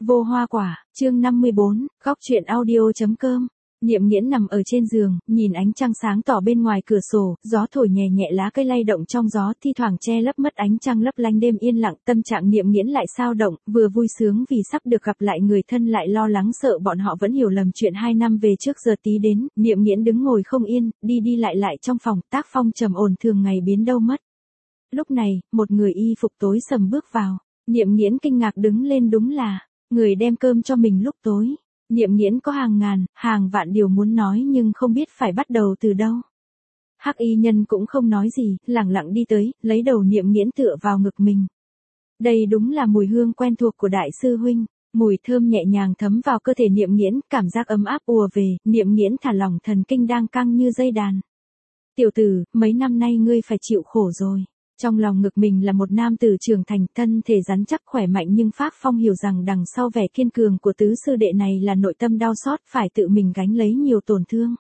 Vô hoa quả, chương 54, góc truyện audio.com. Niệm Nghiễn nằm ở trên giường, nhìn ánh trăng sáng tỏ bên ngoài cửa sổ, gió thổi nhẹ nhẹ lá cây lay động trong gió, thi thoảng che lấp mất ánh trăng lấp lánh đêm yên lặng. Tâm trạng Niệm Nghiễn lại sao động, vừa vui sướng vì sắp được gặp lại người thân, lại lo lắng sợ bọn họ vẫn hiểu lầm chuyện 2 năm về trước. Giờ tí đến, Niệm Nghiễn đứng ngồi không yên, đi đi lại trong phòng, tác phong trầm ổn thường ngày biến đâu mất. Lúc này, một người y phục tối sầm bước vào. Niệm Nghiễn kinh ngạc đứng lên, đúng là người đem cơm cho mình lúc tối. Niệm Nghiễn có hàng ngàn, hàng vạn điều muốn nói nhưng không biết phải bắt đầu từ đâu. Hắc y nhân cũng không nói gì, lẳng lặng đi tới, lấy đầu Niệm Nghiễn tựa vào ngực mình. Đây đúng là mùi hương quen thuộc của đại sư huynh, mùi thơm nhẹ nhàng thấm vào cơ thể Niệm Nghiễn, cảm giác ấm áp ùa về, Niệm Nghiễn thả lỏng thần kinh đang căng như dây đàn. Tiểu tử, mấy năm nay ngươi phải chịu khổ rồi. Trong lòng ngực mình là một nam tử trưởng thành, thân thể rắn chắc khỏe mạnh, nhưng Phác Phong hiểu rằng đằng sau vẻ kiên cường của tứ sư đệ này là nội tâm đau xót, phải tự mình gánh lấy nhiều tổn thương.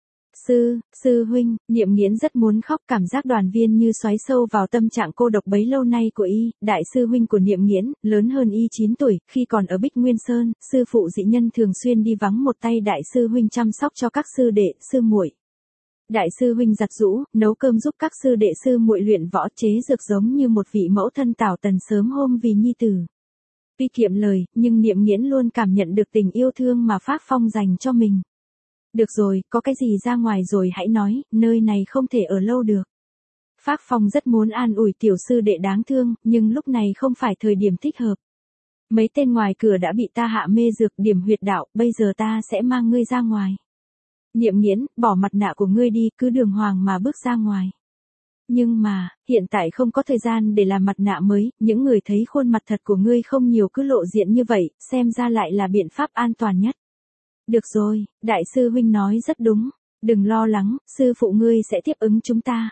Sư huynh, Niệm Nghiễn rất muốn khóc, cảm giác đoàn viên như xoáy sâu vào tâm trạng cô độc bấy lâu nay của y. Đại sư huynh của Niệm Nghiễn, lớn hơn y 9 tuổi, khi còn ở Bích Nguyên Sơn, sư phụ dị nhân thường xuyên đi vắng một tay đại sư huynh chăm sóc cho các sư đệ, sư muội. Đại sư huynh giặt giũ, nấu cơm giúp các sư đệ sư muội luyện võ, chế dược giống như một vị mẫu thân tảo tần sớm hôm vì nhi tử. Tuy kiệm lời, nhưng Niệm Nghiễn luôn cảm nhận được tình yêu thương mà Phác Phong dành cho mình. Được rồi, có cái gì ra ngoài rồi hãy nói, nơi này không thể ở lâu được. Phác Phong rất muốn an ủi tiểu sư đệ đáng thương, nhưng lúc này không phải thời điểm thích hợp. Mấy tên ngoài cửa đã bị ta hạ mê dược điểm huyệt đạo, bây giờ ta sẽ mang ngươi ra ngoài. Niệm Nghiễn, bỏ mặt nạ của ngươi đi, cứ đường hoàng mà bước ra ngoài. Nhưng mà, hiện tại không có thời gian để làm mặt nạ mới, những người thấy khuôn mặt thật của ngươi không nhiều cứ lộ diện như vậy, xem ra lại là biện pháp an toàn nhất. Được rồi, đại sư huynh nói rất đúng, đừng lo lắng, sư phụ ngươi sẽ tiếp ứng chúng ta.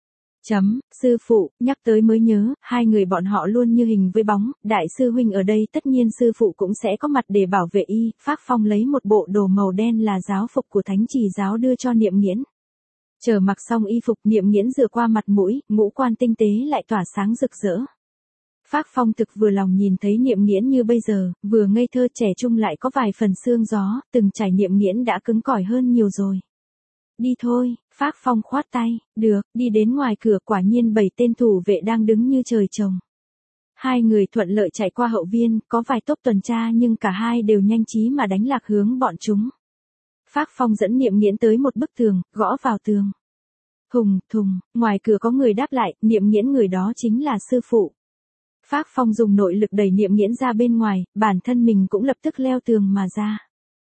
Sư phụ, nhắc tới mới nhớ, hai người bọn họ luôn như hình với bóng, đại sư huynh ở đây tất nhiên sư phụ cũng sẽ có mặt để bảo vệ y. Phác Phong lấy một bộ đồ màu đen là giáo phục của Thánh Chỉ giáo đưa cho Niệm Nghiễn. Chờ mặc xong y phục, Niệm Nghiễn rửa qua mặt mũi, ngũ quan tinh tế lại tỏa sáng rực rỡ. Phác Phong thực vừa lòng nhìn thấy Niệm Nghiễn như bây giờ, vừa ngây thơ trẻ trung lại có vài phần sương gió, từng trải Niệm Nghiễn đã cứng cỏi hơn nhiều rồi. Đi thôi, Phác Phong khoát tay, được, đi đến ngoài cửa, quả nhiên 7 tên thủ vệ đang đứng như trời trồng. Hai người thuận lợi chạy qua hậu viên, có vài tốp tuần tra nhưng cả hai đều nhanh trí mà đánh lạc hướng bọn chúng. Phác Phong dẫn Niệm Nghiễn tới một bức tường, gõ vào tường. Thùng, ngoài cửa có người đáp lại, Niệm Nghiễn người đó chính là sư phụ. Phác Phong dùng nội lực đẩy Niệm Nghiễn ra bên ngoài, bản thân mình cũng lập tức leo tường mà ra.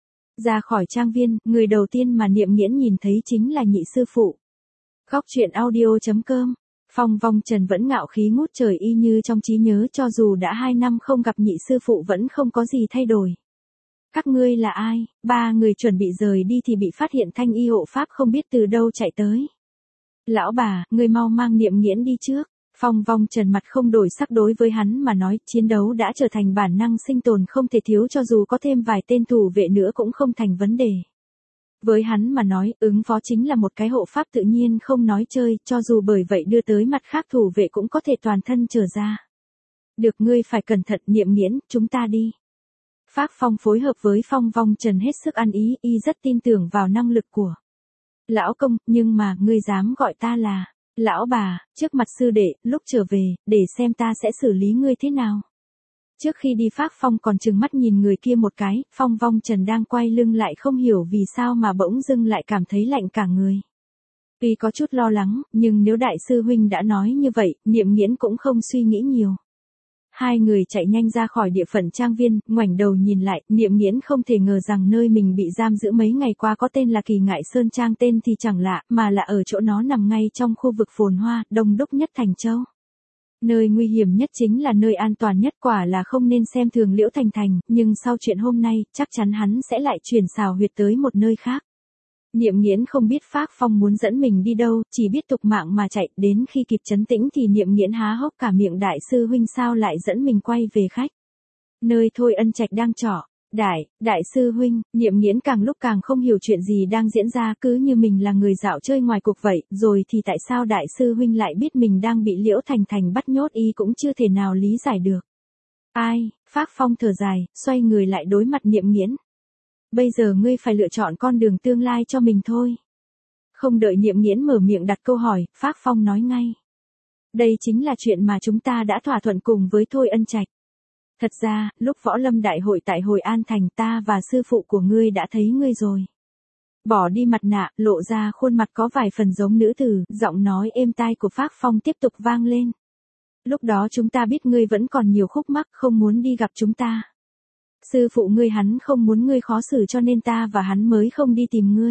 Ra khỏi trang viên, người đầu tiên mà Niệm Nghiễn nhìn thấy chính là nhị sư phụ. Góc truyện audio.com. Phong Vong Trần vẫn ngạo khí ngút trời y như trong trí nhớ, cho dù đã 2 năm không gặp nhị sư phụ vẫn không có gì thay đổi. Các ngươi là ai? Ba người chuẩn bị rời đi thì bị phát hiện thanh y hộ pháp không biết từ đâu chạy tới. Lão bà, ngươi mau mang Niệm Nghiễn đi trước. Phong Vong Trần mặt không đổi sắc, đối với hắn mà nói, chiến đấu đã trở thành bản năng sinh tồn không thể thiếu, cho dù có thêm vài tên thủ vệ nữa cũng không thành vấn đề. Với hắn mà nói, ứng phó chính là một cái hộ pháp tự nhiên không nói chơi, cho dù bởi vậy đưa tới mặt khác thủ vệ cũng có thể toàn thân trở ra. Được, ngươi phải cẩn thận Niệm Nghiễn, chúng ta đi. Phác Phong phối hợp với Phong Vong Trần hết sức ăn ý, y rất tin tưởng vào năng lực của lão công, nhưng mà, ngươi dám gọi ta là lão bà, trước mặt sư đệ, lúc trở về, để xem ta sẽ xử lý ngươi thế nào. Trước khi đi Phác Phong còn trừng mắt nhìn người kia một cái, Phong Vong Trần đang quay lưng lại không hiểu vì sao mà bỗng dưng lại cảm thấy lạnh cả người. Tuy có chút lo lắng, nhưng nếu đại sư huynh đã nói như vậy, Niệm Nghiễn cũng không suy nghĩ nhiều. Hai người chạy nhanh ra khỏi địa phận trang viên, ngoảnh đầu nhìn lại, Niệm Nghiễn không thể ngờ rằng nơi mình bị giam giữ mấy ngày qua có tên là Kỳ Ngại Sơn Trang, tên thì chẳng lạ, mà là ở chỗ nó nằm ngay trong khu vực phồn hoa, đông đúc nhất Thành Châu. Nơi nguy hiểm nhất chính là nơi an toàn nhất, quả là không nên xem thường Liễu Thành Thành, nhưng sau chuyện hôm nay, chắc chắn hắn sẽ lại chuyển xào huyệt tới một nơi khác. Niệm Nghiễn không biết Phác Phong muốn dẫn mình đi đâu, chỉ biết tục mạng mà chạy, đến khi kịp trấn tĩnh thì Niệm Nghiễn há hốc cả miệng, đại sư huynh sao lại dẫn mình quay về khách. Nơi Thôi Ân Trạch đang trọ. Đại sư huynh, Niệm Nghiễn càng lúc càng không hiểu chuyện gì đang diễn ra, cứ như mình là người dạo chơi ngoài cuộc vậy, rồi thì tại sao đại sư huynh lại biết mình đang bị Liễu Thành Thành bắt nhốt, y cũng chưa thể nào lý giải được. Ai, Phác Phong thở dài, xoay người lại đối mặt Niệm Nghiễn. Bây giờ ngươi phải lựa chọn con đường tương lai cho mình thôi. Không đợi Niệm Nghiễn mở miệng đặt câu hỏi, Phác Phong nói ngay. Đây chính là chuyện mà chúng ta đã thỏa thuận cùng với Thôi Ân Trạch. Thật ra, lúc võ lâm đại hội tại Hội An Thành ta và sư phụ của ngươi đã thấy ngươi rồi. Bỏ đi mặt nạ, lộ ra khuôn mặt có vài phần giống nữ tử, giọng nói êm tai của Phác Phong tiếp tục vang lên. Lúc đó chúng ta biết ngươi vẫn còn nhiều khúc mắc không muốn đi gặp chúng ta. Sư phụ ngươi hắn không muốn ngươi khó xử cho nên ta và hắn mới không đi tìm ngươi.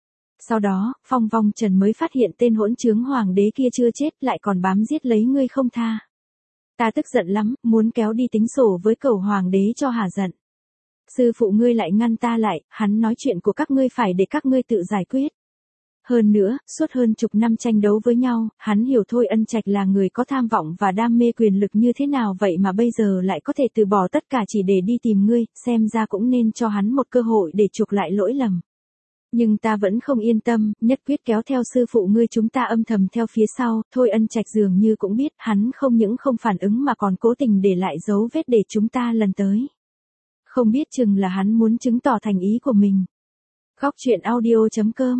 Sau đó, Phong Vong Trần mới phát hiện tên hỗn trướng hoàng đế kia chưa chết lại còn bám giết lấy ngươi không tha. Ta tức giận lắm, muốn kéo đi tính sổ với cẩu hoàng đế cho hả giận. Sư phụ ngươi lại ngăn ta lại, hắn nói chuyện của các ngươi phải để các ngươi tự giải quyết. Hơn nữa, suốt hơn chục năm tranh đấu với nhau, hắn hiểu Thôi Ân Trạch là người có tham vọng và đam mê quyền lực như thế nào vậy mà bây giờ lại có thể từ bỏ tất cả chỉ để đi tìm ngươi, xem ra cũng nên cho hắn một cơ hội để chuộc lại lỗi lầm. Nhưng ta vẫn không yên tâm, nhất quyết kéo theo sư phụ ngươi chúng ta âm thầm theo phía sau, Thôi Ân Trạch dường như cũng biết hắn không những không phản ứng mà còn cố tình để lại dấu vết để chúng ta lần tới. Không biết chừng là hắn muốn chứng tỏ thành ý của mình. Góc truyện audio.com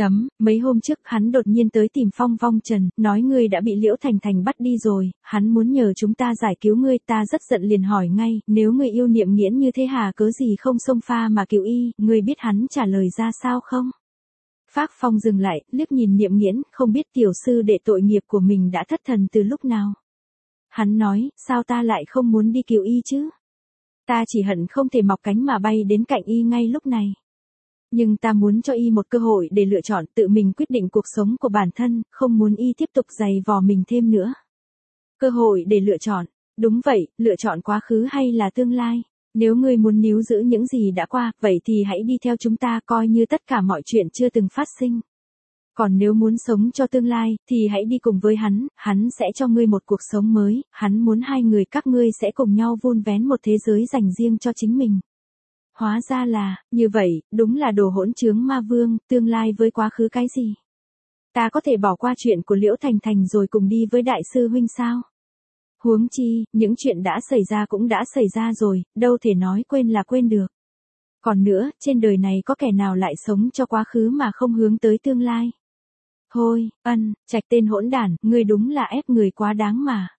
Mấy hôm trước hắn đột nhiên tới tìm Phong Vong Trần, nói ngươi đã bị Liễu Thành Thành bắt đi rồi, hắn muốn nhờ chúng ta giải cứu ngươi, ta rất giận liền hỏi ngay, nếu ngươi yêu Niệm Nghiễn như thế hà cớ gì không xông pha mà cứu y, ngươi biết hắn trả lời ra sao không? Phác Phong dừng lại, liếc nhìn Niệm Nghiễn, không biết tiểu sư đệ tội nghiệp của mình đã thất thần từ lúc nào. Hắn nói, sao ta lại không muốn đi cứu y chứ? Ta chỉ hận không thể mọc cánh mà bay đến cạnh y ngay lúc này. Nhưng ta muốn cho y một cơ hội để lựa chọn tự mình quyết định cuộc sống của bản thân, không muốn y tiếp tục giày vò mình thêm nữa. Cơ hội để lựa chọn, đúng vậy, lựa chọn quá khứ hay là tương lai. Nếu ngươi muốn níu giữ những gì đã qua, vậy thì hãy đi theo chúng ta coi như tất cả mọi chuyện chưa từng phát sinh. Còn nếu muốn sống cho tương lai, thì hãy đi cùng với hắn sẽ cho ngươi một cuộc sống mới, hắn muốn hai người các ngươi sẽ cùng nhau vun vén một thế giới dành riêng cho chính mình. Hóa ra là, như vậy, đúng là đồ hỗn trướng ma vương, tương lai với quá khứ cái gì? Ta có thể bỏ qua chuyện của Liễu Thành Thành rồi cùng đi với đại sư huynh sao? Huống chi, những chuyện đã xảy ra cũng đã xảy ra rồi, đâu thể nói quên là quên được. Còn nữa, trên đời này có kẻ nào lại sống cho quá khứ mà không hướng tới tương lai? Thôi, Ân Trạch tên hỗn đản, ngươi đúng là ép người quá đáng mà.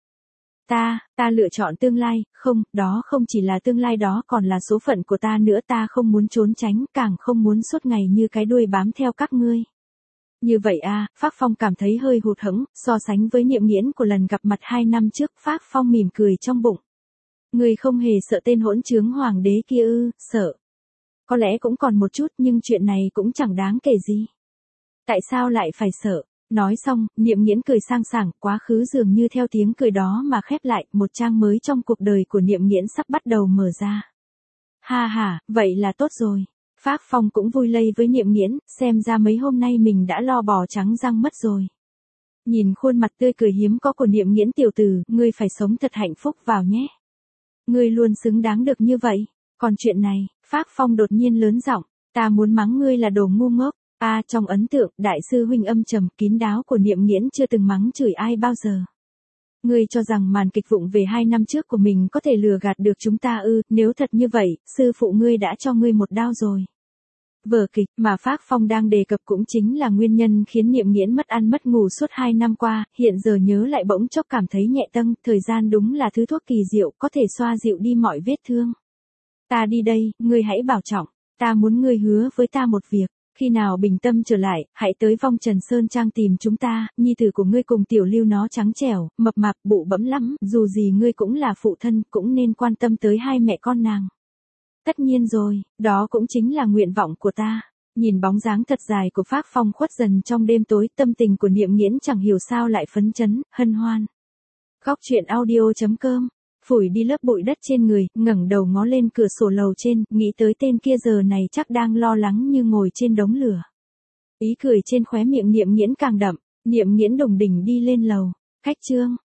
Ta lựa chọn tương lai, không, đó không chỉ là tương lai đó còn là số phận của ta nữa, ta không muốn trốn tránh, càng không muốn suốt ngày như cái đuôi bám theo các ngươi. Như vậy à, Phác Phong cảm thấy hơi hụt hẫng, so sánh với Niệm Nghiễn của lần gặp mặt 2 năm trước, Phác Phong mỉm cười trong bụng. Ngươi không hề sợ tên hỗn trướng hoàng đế kia ư? Sợ. Có lẽ cũng còn một chút nhưng chuyện này cũng chẳng đáng kể gì. Tại sao lại phải sợ? Nói xong, Niệm Nghiễn cười sang sảng, quá khứ dường như theo tiếng cười đó mà khép lại, một trang mới trong cuộc đời của Niệm Nghiễn sắp bắt đầu mở ra. Ha ha, vậy là tốt rồi. Phác Phong cũng vui lây với Niệm Nghiễn, xem ra mấy hôm nay mình đã lo bò trắng răng mất rồi. Nhìn khuôn mặt tươi cười hiếm có của Niệm Nghiễn tiểu tử, ngươi phải sống thật hạnh phúc vào nhé. Ngươi luôn xứng đáng được như vậy. Còn chuyện này, Phác Phong đột nhiên lớn giọng, ta muốn mắng ngươi là đồ ngu ngốc. Trong ấn tượng, đại sư huynh âm trầm kín đáo của Niệm Nghiễn chưa từng mắng chửi ai bao giờ. Ngươi cho rằng màn kịch vụng về 2 năm trước của mình có thể lừa gạt được chúng ta ư? Nếu thật như vậy, sư phụ ngươi đã cho ngươi một đao rồi. Vở kịch mà Phác Phong đang đề cập cũng chính là nguyên nhân khiến Niệm Nghiễn mất ăn mất ngủ suốt 2 năm qua, hiện giờ nhớ lại bỗng chốc cảm thấy nhẹ tâng, thời gian đúng là thứ thuốc kỳ diệu, có thể xoa dịu đi mọi vết thương. Ta đi đây, ngươi hãy bảo trọng, ta muốn ngươi hứa với ta một việc. Khi nào bình tâm trở lại, hãy tới Vong Trần Sơn Trang tìm chúng ta, nhi tử của ngươi cùng tiểu Lưu nó trắng trẻo, mập mạp, bụ bẫm lắm, dù gì ngươi cũng là phụ thân, cũng nên quan tâm tới hai mẹ con nàng. Tất nhiên rồi, đó cũng chính là nguyện vọng của ta. Nhìn bóng dáng thật dài của Phác Phong khuất dần trong đêm tối, tâm tình của Niệm Nghiễn chẳng hiểu sao lại phấn chấn, hân hoan. Góc truyện audio.com Phủi đi lớp bụi đất trên người, ngẩng đầu ngó lên cửa sổ lầu trên, nghĩ tới tên kia giờ này chắc đang lo lắng như ngồi trên đống lửa. Ý cười trên khóe miệng Niệm Nghiễn càng đậm, Niệm Nghiễn đùng đỉnh đi lên lầu. Khách Trương,